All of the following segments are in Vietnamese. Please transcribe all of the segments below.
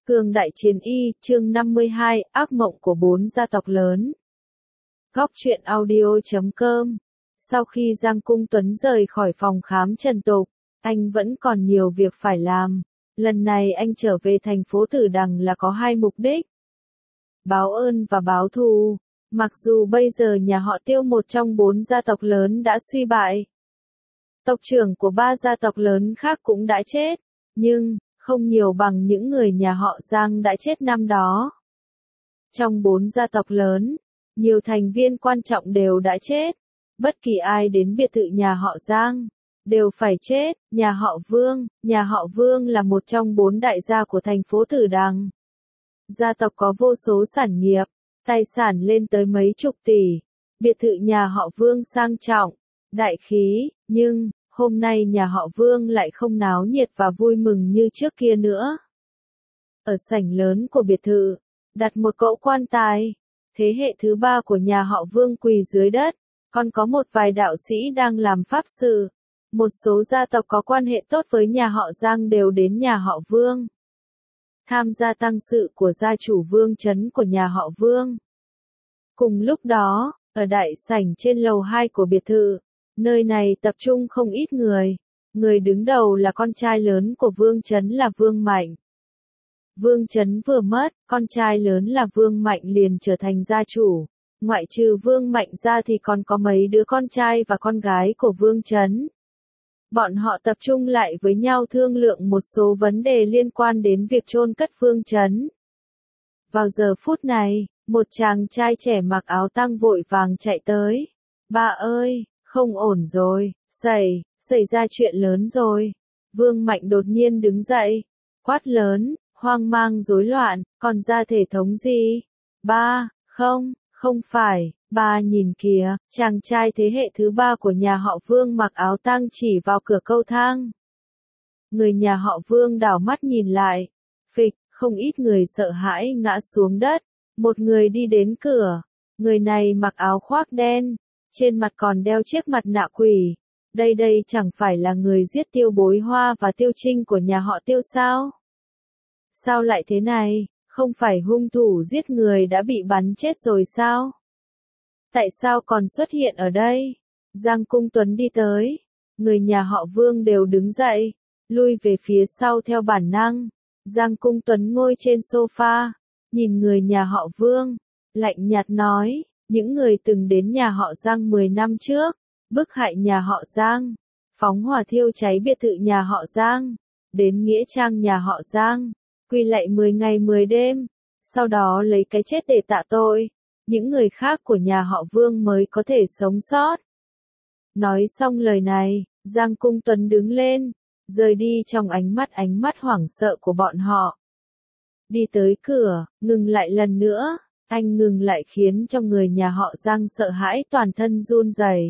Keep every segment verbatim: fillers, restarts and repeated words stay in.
Cương đại chiến y, chương năm mươi hai, ác mộng của bốn gia tộc lớn. Góc truyện audio chấm com. Sau khi Giang Cung Tuấn rời khỏi phòng khám trần tục, anh vẫn còn nhiều việc phải làm. Lần này anh trở về thành phố Tử Đằng là có hai mục đích. Báo ơn và báo thù. Mặc dù bây giờ nhà họ Tiêu một trong bốn gia tộc lớn đã suy bại. Tộc trưởng của ba gia tộc lớn khác cũng đã chết, nhưng không nhiều bằng những người nhà họ Giang đã chết năm đó. Trong bốn gia tộc lớn, nhiều thành viên quan trọng đều đã chết. Bất kỳ ai đến biệt thự nhà họ Giang, đều phải chết. Nhà họ Vương, nhà họ Vương là một trong bốn đại gia của thành phố Tử Đằng. Gia tộc có vô số sản nghiệp, tài sản lên tới mấy chục tỷ. Biệt thự nhà họ Vương sang trọng, đại khí, nhưng hôm nay nhà họ Vương lại không náo nhiệt và vui mừng như trước kia nữa. Ở sảnh lớn của biệt thự, đặt một cỗ quan tài. Thế hệ thứ ba của nhà họ Vương quỳ dưới đất, còn có một vài đạo sĩ đang làm pháp sự. Một số gia tộc có quan hệ tốt với nhà họ Giang đều đến nhà họ Vương, tham gia tang sự của gia chủ Vương Trấn của nhà họ Vương. Cùng lúc đó, ở đại sảnh trên lầu hai của biệt thự, nơi này tập trung không ít người. Người đứng đầu là con trai lớn của Vương Trấn là Vương Mạnh. Vương Trấn vừa mất, con trai lớn là Vương Mạnh liền trở thành gia chủ. Ngoại trừ Vương Mạnh ra thì còn có mấy đứa con trai và con gái của Vương Trấn. Bọn họ tập trung lại với nhau thương lượng một số vấn đề liên quan đến việc chôn cất Vương Trấn. Vào giờ phút này, một chàng trai trẻ mặc áo tang vội vàng chạy tới. Ba ơi, không ổn rồi, xảy, xảy ra chuyện lớn rồi. Vương Mạnh đột nhiên đứng dậy, quát lớn, hoang mang rối loạn, còn ra thể thống gì? Ba, không, không phải, ba nhìn kìa, chàng trai thế hệ thứ ba của nhà họ Vương mặc áo tang chỉ vào cửa cầu thang. Người nhà họ Vương đảo mắt nhìn lại, phịch, không ít người sợ hãi ngã xuống đất. Một người đi đến cửa, người này mặc áo khoác đen, trên mặt còn đeo chiếc mặt nạ quỷ. Đây đây chẳng phải là người giết Tiêu Bối Hoa và Tiêu Trinh của nhà họ Tiêu sao? Sao lại thế này, không phải hung thủ giết người đã bị bắn chết rồi sao? Tại sao còn xuất hiện ở đây? Giang Cung Tuấn đi tới, người nhà họ Vương đều đứng dậy, lui về phía sau theo bản năng. Giang Cung Tuấn ngồi trên sofa, nhìn người nhà họ Vương, lạnh nhạt nói, những người từng đến nhà họ Giang mười năm trước, bức hại nhà họ Giang, phóng hỏa thiêu cháy biệt thự nhà họ Giang, đến nghĩa trang nhà họ Giang, quỳ lạy mười ngày mười đêm, sau đó lấy cái chết để tạ tội, những người khác của nhà họ Vương mới có thể sống sót. Nói xong lời này, Giang Cung Tuấn đứng lên, rời đi trong ánh mắt ánh mắt hoảng sợ của bọn họ. Đi tới cửa, ngừng lại lần nữa, anh ngừng lại khiến cho người nhà họ Giang sợ hãi toàn thân run rẩy.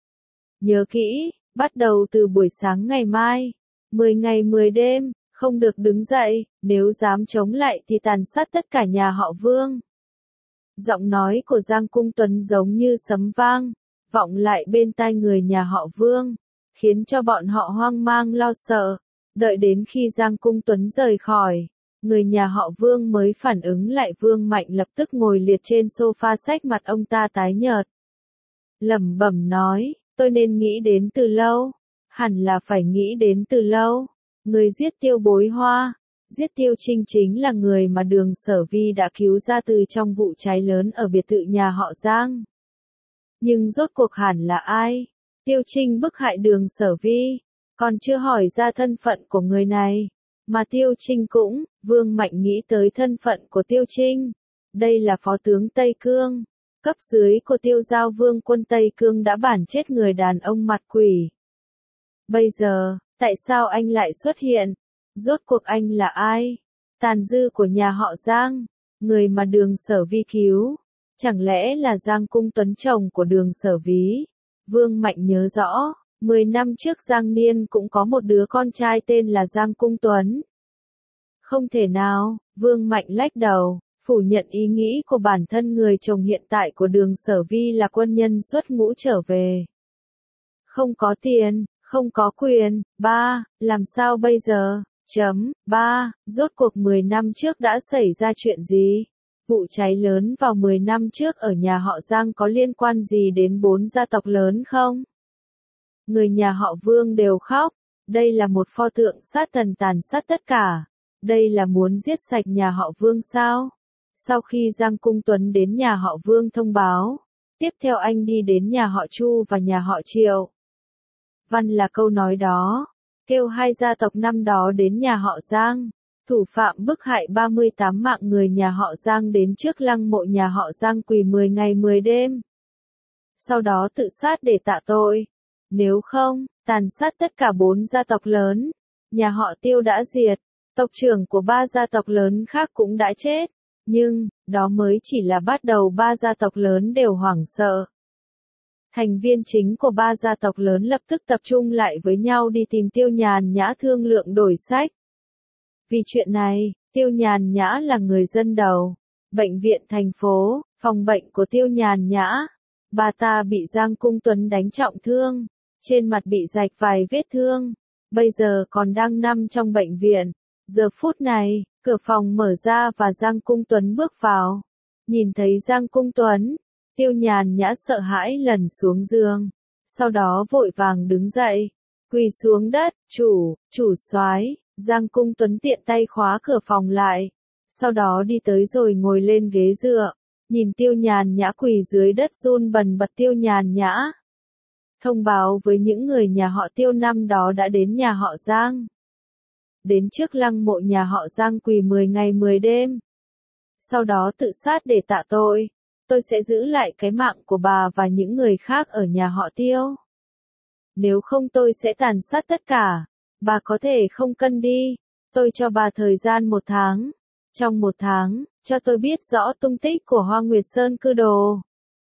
Nhớ kỹ, bắt đầu từ buổi sáng ngày mai, mười ngày mười đêm, không được đứng dậy, nếu dám chống lại thì tàn sát tất cả nhà họ Vương. Giọng nói của Giang Cung Tuấn giống như sấm vang, vọng lại bên tai người nhà họ Vương, khiến cho bọn họ hoang mang lo sợ. Đợi đến khi Giang Cung Tuấn rời khỏi, người nhà họ Vương mới phản ứng lại. Vương Mạnh lập tức ngồi liệt trên sofa, xách mặt ông ta tái nhợt. Lẩm bẩm nói, tôi nên nghĩ đến từ lâu, hẳn là phải nghĩ đến từ lâu. Người giết Tiêu Bối Hoa, giết Tiêu Trinh chính là người mà Đường Sở Vi đã cứu ra từ trong vụ cháy lớn ở biệt thự nhà họ Giang. Nhưng rốt cuộc hẳn là ai? Tiêu Trinh bức hại Đường Sở Vi, còn chưa hỏi ra thân phận của người này. Mà Tiêu Trinh cũng, Vương Mạnh nghĩ tới thân phận của Tiêu Trinh. Đây là phó tướng Tây Cương, cấp dưới của Tiêu Giao Vương quân Tây Cương đã bản chết người đàn ông mặt quỷ. Bây giờ, tại sao anh lại xuất hiện? Rốt cuộc anh là ai? Tàn dư của nhà họ Giang, người mà Đường Sở Vi cứu. Chẳng lẽ là Giang Cung Tuấn chồng của Đường Sở Vi? Vương Mạnh nhớ rõ, mười năm trước Giang Niên cũng có một đứa con trai tên là Giang Cung Tuấn. Không thể nào, Vương Mạnh lách đầu, phủ nhận ý nghĩ của bản thân người chồng hiện tại của Đường Sở Vi là quân nhân xuất ngũ trở về. Không có tiền, không có quyền, ba, làm sao bây giờ? Chấm ba. Rốt cuộc mười năm trước đã xảy ra chuyện gì? Vụ cháy lớn vào mười năm trước ở nhà họ Giang có liên quan gì đến bốn gia tộc lớn không? Người nhà họ Vương đều khóc. Đây là một pho tượng sát thần tàn sát tất cả. Đây là muốn giết sạch nhà họ Vương sao? Sau khi Giang Cung Tuấn đến nhà họ Vương thông báo, tiếp theo anh đi đến nhà họ Chu và nhà họ Triệu. Văn là câu nói đó, kêu hai gia tộc năm đó đến nhà họ Giang. Thủ phạm bức hại ba mươi tám mạng người nhà họ Giang đến trước lăng mộ nhà họ Giang quỳ mười ngày mười đêm. Sau đó tự sát để tạ tội. Nếu không, tàn sát tất cả bốn gia tộc lớn. Nhà họ Tiêu đã diệt, tộc trưởng của ba gia tộc lớn khác cũng đã chết. Nhưng, đó mới chỉ là bắt đầu ba gia tộc lớn đều hoảng sợ. Thành viên chính của ba gia tộc lớn lập tức tập trung lại với nhau đi tìm Tiêu Nhàn Nhã thương lượng đổi sách. Vì chuyện này, Tiêu Nhàn Nhã là người dân đầu. Bệnh viện thành phố, phòng bệnh của Tiêu Nhàn Nhã. Bà ta bị Giang Cung Tuấn đánh trọng thương. Trên mặt bị rạch vài vết thương. Bây giờ còn đang nằm trong bệnh viện. Giờ phút này, cửa phòng mở ra và Giang Cung Tuấn bước vào. Nhìn thấy Giang Cung Tuấn, Tiêu Nhàn Nhã sợ hãi lần xuống giường. Sau đó vội vàng đứng dậy. Quỳ xuống đất, chủ, chủ soái. Giang Cung Tuấn tiện tay khóa cửa phòng lại. Sau đó đi tới rồi ngồi lên ghế dựa. Nhìn Tiêu Nhàn Nhã quỳ dưới đất run bần bật. Tiêu Nhàn Nhã thông báo với những người nhà họ Tiêu năm đó đã đến nhà họ Giang. Đến trước lăng mộ nhà họ Giang quỳ mười ngày mười đêm. Sau đó tự sát để tạ tội. Tôi sẽ giữ lại cái mạng của bà và những người khác ở nhà họ Tiêu. Nếu không tôi sẽ tàn sát tất cả. Bà có thể không cân đi. Tôi cho bà thời gian một tháng. Trong một tháng, cho tôi biết rõ tung tích của Hoa Nguyệt Sơn Cư Đồ.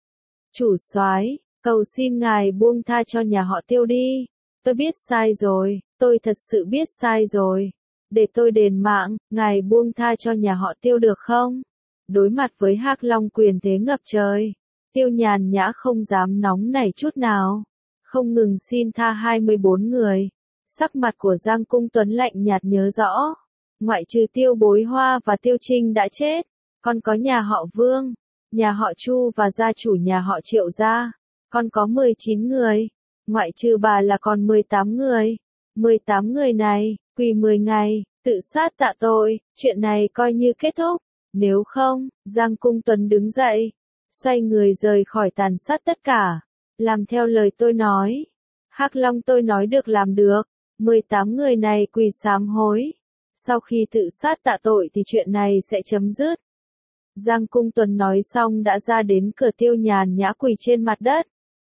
Chủ soái, cầu xin ngài buông tha cho nhà họ Tiêu đi. Tôi biết sai rồi, tôi thật sự biết sai rồi. Để tôi đền mạng, ngài buông tha cho nhà họ Tiêu được không? Đối mặt với Hắc Long quyền thế ngập trời, Tiêu Nhàn Nhã không dám nóng nảy chút nào. Không ngừng xin tha hai mươi bốn người. Sắc mặt của Giang Cung Tuấn lạnh nhạt nhớ rõ. Ngoại trừ Tiêu Bối Hoa và Tiêu Trinh đã chết, còn có nhà họ Vương, nhà họ Chu và gia chủ nhà họ Triệu gia. Còn có mười chín người. Ngoại trừ bà là còn mười tám người. mười tám người này, quỳ mười ngày, tự sát tạ tội, chuyện này coi như kết thúc. Nếu không, Giang Cung Tuấn đứng dậy, xoay người rời khỏi tàn sát tất cả. Làm theo lời tôi nói. Hắc Long tôi nói được làm được. mười tám người này quỳ sám hối. Sau khi tự sát tạ tội thì chuyện này sẽ chấm dứt. Giang Cung Tuấn nói xong đã ra đến cửa. Tiêu Nhàn Nhã quỳ trên mặt đất.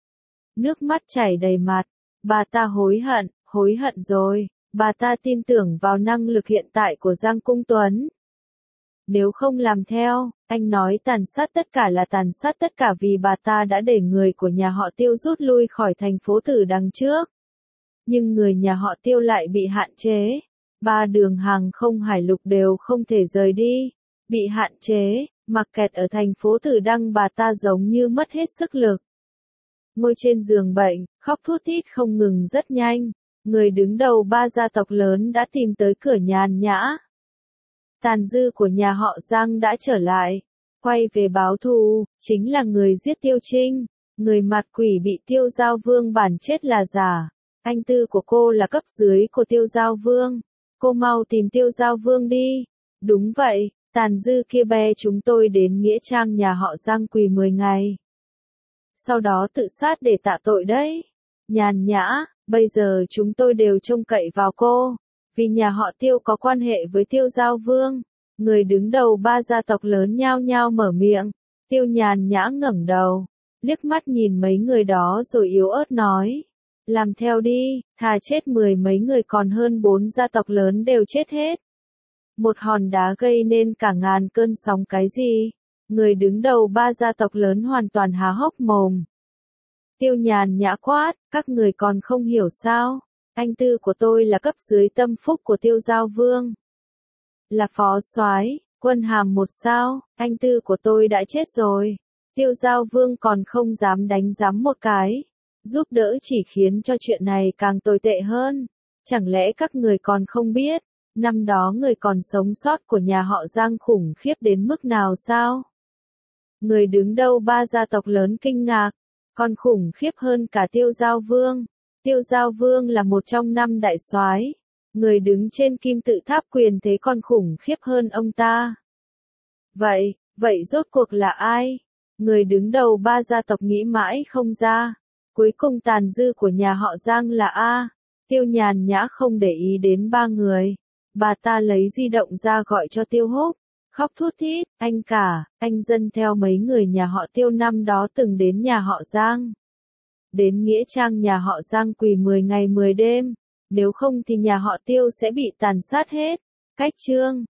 Nước mắt chảy đầy mặt. Bà ta hối hận, hối hận rồi. Bà ta tin tưởng vào năng lực hiện tại của Giang Cung Tuấn. Nếu không làm theo, anh nói tàn sát tất cả là tàn sát tất cả vì bà ta đã để người của nhà họ Tiêu rút lui khỏi thành phố Tử Đằng trước. Nhưng người nhà họ Tiêu lại bị hạn chế. Ba đường hàng không hải lục đều không thể rời đi. Bị hạn chế, mặc kẹt ở thành phố Tử Đăng. Bà ta giống như mất hết sức lực. Ngồi trên giường bệnh, khóc thút thít không ngừng rất nhanh. Người đứng đầu ba gia tộc lớn đã tìm tới cửa Nhàn Nhã. Tàn dư của nhà họ Giang đã trở lại. Quay về báo thù, chính là người giết Tiêu Trinh. Người mặt quỷ bị Tiêu Giao Vương bản chết là giả. Anh tư của cô là cấp dưới của Tiêu Giao Vương. Cô mau tìm Tiêu Giao Vương đi. Đúng vậy, tàn dư kia bè chúng tôi đến nghĩa trang nhà họ Giang quỳ mười ngày. Sau đó tự sát để tạ tội đấy. Nhàn Nhã, bây giờ chúng tôi đều trông cậy vào cô. Vì nhà họ Tiêu có quan hệ với Tiêu Giao Vương. Người đứng đầu ba gia tộc lớn nhao nhao mở miệng. Tiêu Nhàn Nhã ngẩng đầu, liếc mắt nhìn mấy người đó rồi yếu ớt nói. Làm theo đi, thà chết mười mấy người còn hơn bốn gia tộc lớn đều chết hết. Một hòn đá gây nên cả ngàn cơn sóng cái gì? Người đứng đầu ba gia tộc lớn hoàn toàn há hốc mồm. Tiêu Nhàn Nhã quát, các người còn không hiểu sao? Anh tư của tôi là cấp dưới tâm phúc của Tiêu Giao Vương. Là phó soái, quân hàm một sao, anh tư của tôi đã chết rồi. Tiêu Giao Vương còn không dám đánh giám một cái. Giúp đỡ chỉ khiến cho chuyện này càng tồi tệ hơn. Chẳng lẽ các người còn không biết, Năm đó người còn sống sót của nhà họ Giang khủng khiếp đến mức nào sao? Người đứng đầu ba gia tộc lớn kinh ngạc, còn khủng khiếp hơn cả Tiêu Giao Vương. Tiêu Giao Vương là một trong năm đại soái, người đứng trên kim tự tháp quyền thế còn khủng khiếp hơn ông ta. Vậy, vậy rốt cuộc là ai? Người đứng đầu ba gia tộc nghĩ mãi không ra. Cuối cùng tàn dư của nhà họ Giang là A. Tiêu Nhàn Nhã không để ý đến ba người. Bà ta lấy di động ra gọi cho Tiêu Húc. Khóc thút thít, anh cả, anh dân theo mấy người nhà họ Tiêu năm đó từng đến nhà họ Giang. Đến nghĩa trang nhà họ Giang quỳ mười ngày mười đêm. Nếu không thì nhà họ Tiêu sẽ bị tàn sát hết. Cách chương